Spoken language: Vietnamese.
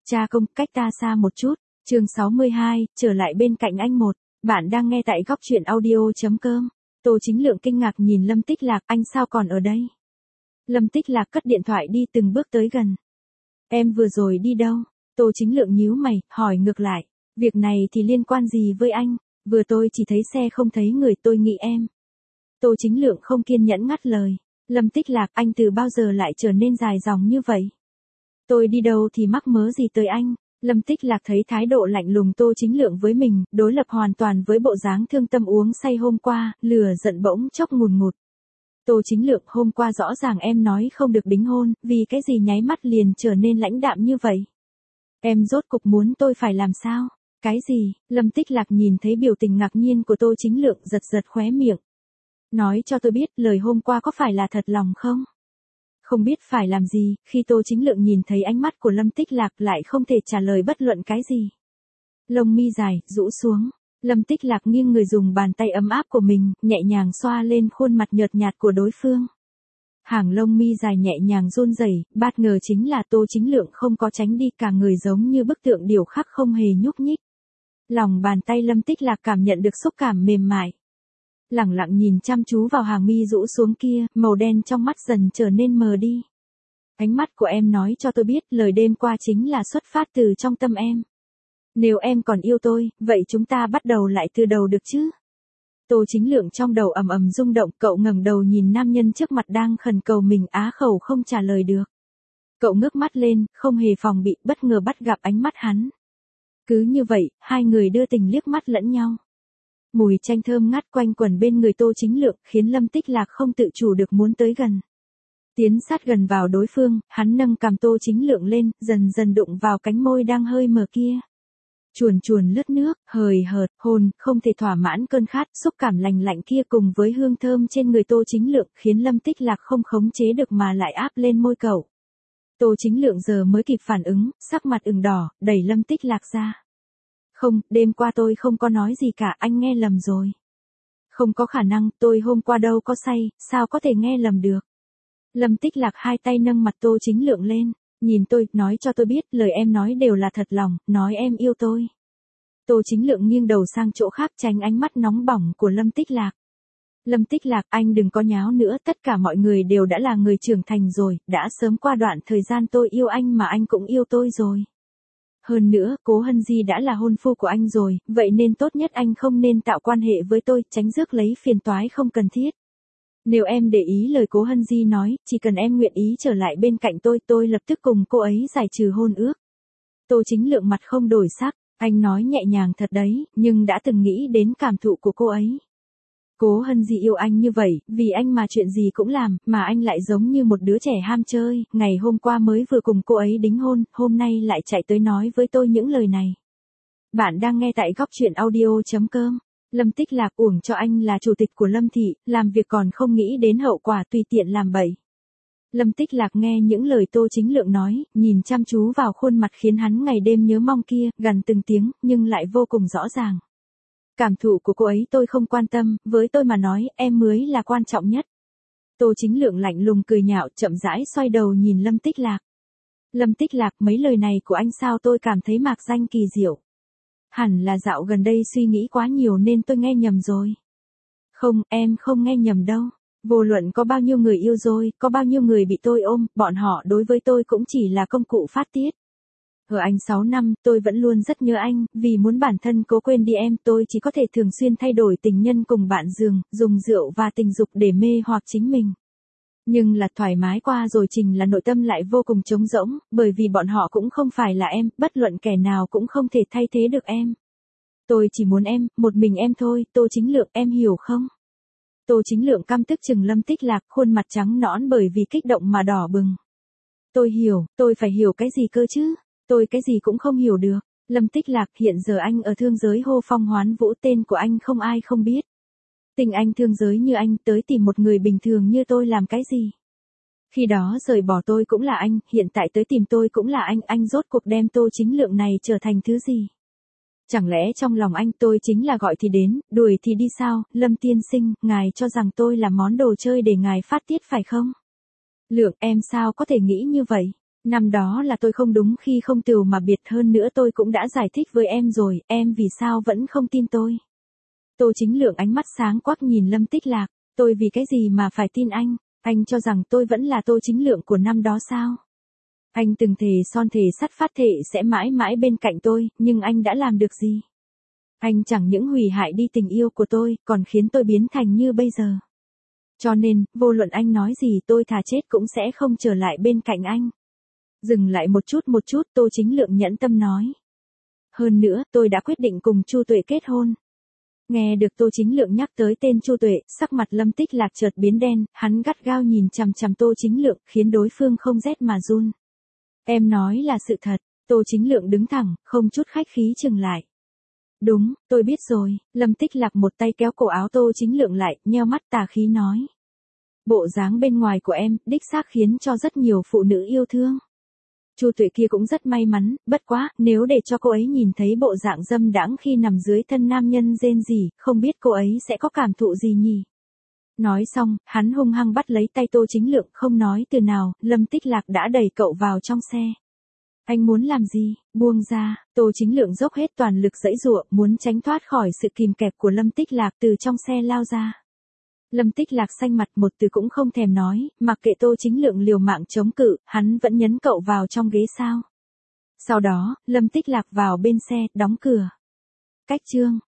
Cha công, cách ta xa một chút. Chương 62, trở lại bên cạnh anh một. Bạn đang nghe tại góc truyện audio.com. Tô Chính Lượng kinh ngạc nhìn Lâm Tích Lạc, anh sao còn ở đây? Lâm Tích Lạc cất điện thoại đi từng bước tới gần. Em vừa rồi đi đâu? Tô Chính Lượng nhíu mày, hỏi ngược lại. Việc này thì liên quan gì với anh? Vừa tôi chỉ thấy xe không thấy người, tôi nghĩ em. Tô Chính Lượng không kiên nhẫn ngắt lời. Lâm Tích Lạc, anh từ bao giờ lại trở nên dài dòng như vậy? Tôi đi đâu thì mắc mớ gì tới anh? Lâm Tích Lạc thấy thái độ lạnh lùng Tô Chính Lượng với mình, đối lập hoàn toàn với bộ dáng thương tâm uống say hôm qua, lửa giận bỗng chốc ngùn ngụt. Tô Chính Lượng, hôm qua rõ ràng em nói không được đính hôn, vì cái gì nháy mắt liền trở nên lãnh đạm như vậy? Em rốt cục muốn tôi phải làm sao? Cái gì? Lâm Tích Lạc nhìn thấy biểu tình ngạc nhiên của Tô Chính Lượng, giật giật khóe miệng. Nói cho tôi biết, lời hôm qua có phải là thật lòng không? Không biết phải làm gì, khi Tô Chính Lượng nhìn thấy ánh mắt của Lâm Tích Lạc lại không thể trả lời bất luận cái gì. Lông mi dài, rũ xuống. Lâm Tích Lạc nghiêng người dùng bàn tay ấm áp của mình, nhẹ nhàng xoa lên khuôn mặt nhợt nhạt của đối phương. Hàng lông mi dài nhẹ nhàng run rẩy, bất ngờ chính là Tô Chính Lượng không có tránh đi, cả người giống như bức tượng điêu khắc không hề nhúc nhích. Lòng bàn tay Lâm Tích Lạc cảm nhận được xúc cảm mềm mại. Lẳng lặng nhìn chăm chú vào hàng mi rũ xuống kia, màu đen trong mắt dần trở nên mờ đi. Ánh mắt của em nói cho tôi biết lời đêm qua chính là xuất phát từ trong tâm em. Nếu em còn yêu tôi, vậy chúng ta bắt đầu lại từ đầu được chứ? Tô Chính Lượng trong đầu ầm ầm rung động, cậu ngẩng đầu nhìn nam nhân trước mặt đang khẩn cầu mình, á khẩu không trả lời được. Cậu ngước mắt lên, không hề phòng bị, bất ngờ bắt gặp ánh mắt hắn. Cứ như vậy, hai người đưa tình liếc mắt lẫn nhau. Mùi chanh thơm ngát quanh quẩn bên người Tô Chính Lượng, khiến Lâm Tích Lạc không tự chủ được muốn tới gần. Tiến sát gần vào đối phương, hắn nâng cằm Tô Chính Lượng lên, dần dần đụng vào cánh môi đang hơi mờ kia. Chuồn chuồn lướt nước, hời hợt, hôn, không thể thỏa mãn cơn khát, xúc cảm lành lạnh kia cùng với hương thơm trên người Tô Chính Lượng khiến Lâm Tích Lạc không khống chế được mà lại áp lên môi cậu. Tô Chính Lượng giờ mới kịp phản ứng, sắc mặt ửng đỏ, đẩy Lâm Tích Lạc ra. Không, đêm qua tôi không có nói gì cả, anh nghe lầm rồi. Không có khả năng, tôi hôm qua đâu có say, sao có thể nghe lầm được. Lâm Tích Lạc hai tay nâng mặt Tô Chính Lượng lên, nhìn tôi, nói cho tôi biết, lời em nói đều là thật lòng, nói em yêu tôi. Tô Chính Lượng nghiêng đầu sang chỗ khác tránh ánh mắt nóng bỏng của Lâm Tích Lạc. Lâm Tích Lạc, anh đừng có nháo nữa, tất cả mọi người đều đã là người trưởng thành rồi, đã sớm qua đoạn thời gian tôi yêu anh mà anh cũng yêu tôi rồi. Hơn nữa, Cố Hân Di đã là hôn phu của anh rồi, vậy nên tốt nhất anh không nên tạo quan hệ với tôi, tránh rước lấy phiền toái không cần thiết. Nếu em để ý lời Cố Hân Di nói, chỉ cần em nguyện ý trở lại bên cạnh tôi lập tức cùng cô ấy giải trừ hôn ước. Tô Chính Lượng mặt không đổi sắc, anh nói nhẹ nhàng thật đấy, nhưng đã từng nghĩ đến cảm thụ của cô ấy. Cố Hân Di yêu anh như vậy, vì anh mà chuyện gì cũng làm, mà anh lại giống như một đứa trẻ ham chơi, ngày hôm qua mới vừa cùng cô ấy đính hôn, hôm nay lại chạy tới nói với tôi những lời này. Bạn đang nghe tại góc truyện audio.com. Lâm Tích Lạc, uổng cho anh là chủ tịch của Lâm Thị, làm việc còn không nghĩ đến hậu quả, tùy tiện làm bậy. Lâm Tích Lạc nghe những lời Tô Chính Lượng nói, nhìn chăm chú vào khuôn mặt khiến hắn ngày đêm nhớ mong kia, gần từng tiếng, nhưng lại vô cùng rõ ràng. Cảm thụ của cô ấy tôi không quan tâm, với tôi mà nói, em mới là quan trọng nhất. Tô Chính Lượng lạnh lùng cười nhạo, chậm rãi xoay đầu nhìn Lâm Tích Lạc. Lâm Tích Lạc, mấy lời này của anh sao tôi cảm thấy mạc danh kỳ diệu. Hẳn là dạo gần đây suy nghĩ quá nhiều nên tôi nghe nhầm rồi. Không, em không nghe nhầm đâu. Vô luận có bao nhiêu người yêu rồi, có bao nhiêu người bị tôi ôm, bọn họ đối với tôi cũng chỉ là công cụ phát tiết. Ở anh 6 năm, tôi vẫn luôn rất nhớ anh, vì muốn bản thân cố quên đi em, tôi chỉ có thể thường xuyên thay đổi tình nhân cùng bạn giường, dùng rượu và tình dục để mê hoặc chính mình. Nhưng là thoải mái qua rồi trình là nội tâm lại vô cùng trống rỗng, bởi vì bọn họ cũng không phải là em, bất luận kẻ nào cũng không thể thay thế được em. Tôi chỉ muốn em, một mình em thôi, Tô Chính Lượng, em hiểu không? Tô Chính Lượng căm tức chừng Lâm Tích Lạc, khuôn mặt trắng nõn bởi vì kích động mà đỏ bừng. Tôi hiểu, tôi phải hiểu cái gì cơ chứ? Tôi cái gì cũng không hiểu được. Lâm Tích Lạc, hiện giờ anh ở thương giới hô phong hoán vũ, tên của anh không ai không biết. Tình anh thương giới như anh tới tìm một người bình thường như tôi làm cái gì? Khi đó rời bỏ tôi cũng là anh, hiện tại tới tìm tôi cũng là anh rốt cuộc đem Tô Chính Lượng này trở thành thứ gì? Chẳng lẽ trong lòng anh tôi chính là gọi thì đến, đuổi thì đi sao? Lâm tiên sinh, ngài cho rằng tôi là món đồ chơi để ngài phát tiết phải không? Lượng, em sao có thể nghĩ như vậy? Năm đó là tôi không đúng khi không từ mà biệt, hơn nữa tôi cũng đã giải thích với em rồi, em vì sao vẫn không tin tôi. Tô Chính Lượng ánh mắt sáng quắc nhìn Lâm Tích Lạc, tôi vì cái gì mà phải tin anh cho rằng tôi vẫn là Tô Chính Lượng của năm đó sao? Anh từng thề son thề sắt phát thệ sẽ mãi mãi bên cạnh tôi, nhưng anh đã làm được gì? Anh chẳng những hủy hại đi tình yêu của tôi, còn khiến tôi biến thành như bây giờ. Cho nên, vô luận anh nói gì tôi thà chết cũng sẽ không trở lại bên cạnh anh. Dừng lại một chút, Tô Chính Lượng nhẫn tâm nói. Hơn nữa, tôi đã quyết định cùng Chu Tuệ kết hôn. Nghe được Tô Chính Lượng nhắc tới tên Chu Tuệ, sắc mặt Lâm Tích Lạc chợt biến đen, hắn gắt gao nhìn chằm chằm Tô Chính Lượng, khiến đối phương không rét mà run. Em nói là sự thật. Tô Chính Lượng đứng thẳng, không chút khách khí chừng lại. Đúng, tôi biết rồi. Lâm Tích Lạc một tay kéo cổ áo Tô Chính Lượng lại, nheo mắt tà khí nói. Bộ dáng bên ngoài của em, đích xác khiến cho rất nhiều phụ nữ yêu thương. Chu Tuệ kia cũng rất may mắn, bất quá, nếu để cho cô ấy nhìn thấy bộ dạng dâm đãng khi nằm dưới thân nam nhân rên rỉ, không biết cô ấy sẽ có cảm thụ gì nhỉ? Nói xong, hắn hung hăng bắt lấy tay Tô Chính Lượng, không nói từ nào, Lâm Tích Lạc đã đẩy cậu vào trong xe. Anh muốn làm gì? Buông ra. Tô Chính Lượng dốc hết toàn lực giãy giụa, muốn tránh thoát khỏi sự kìm kẹp của Lâm Tích Lạc, từ trong xe lao ra. Lâm Tích Lạc xanh mặt, một từ cũng không thèm nói, mặc kệ Tô Chính Lượng liều mạng chống cự, hắn vẫn nhấn cậu vào trong ghế sau. Sau đó, Lâm Tích Lạc vào bên xe, đóng cửa. Cách chương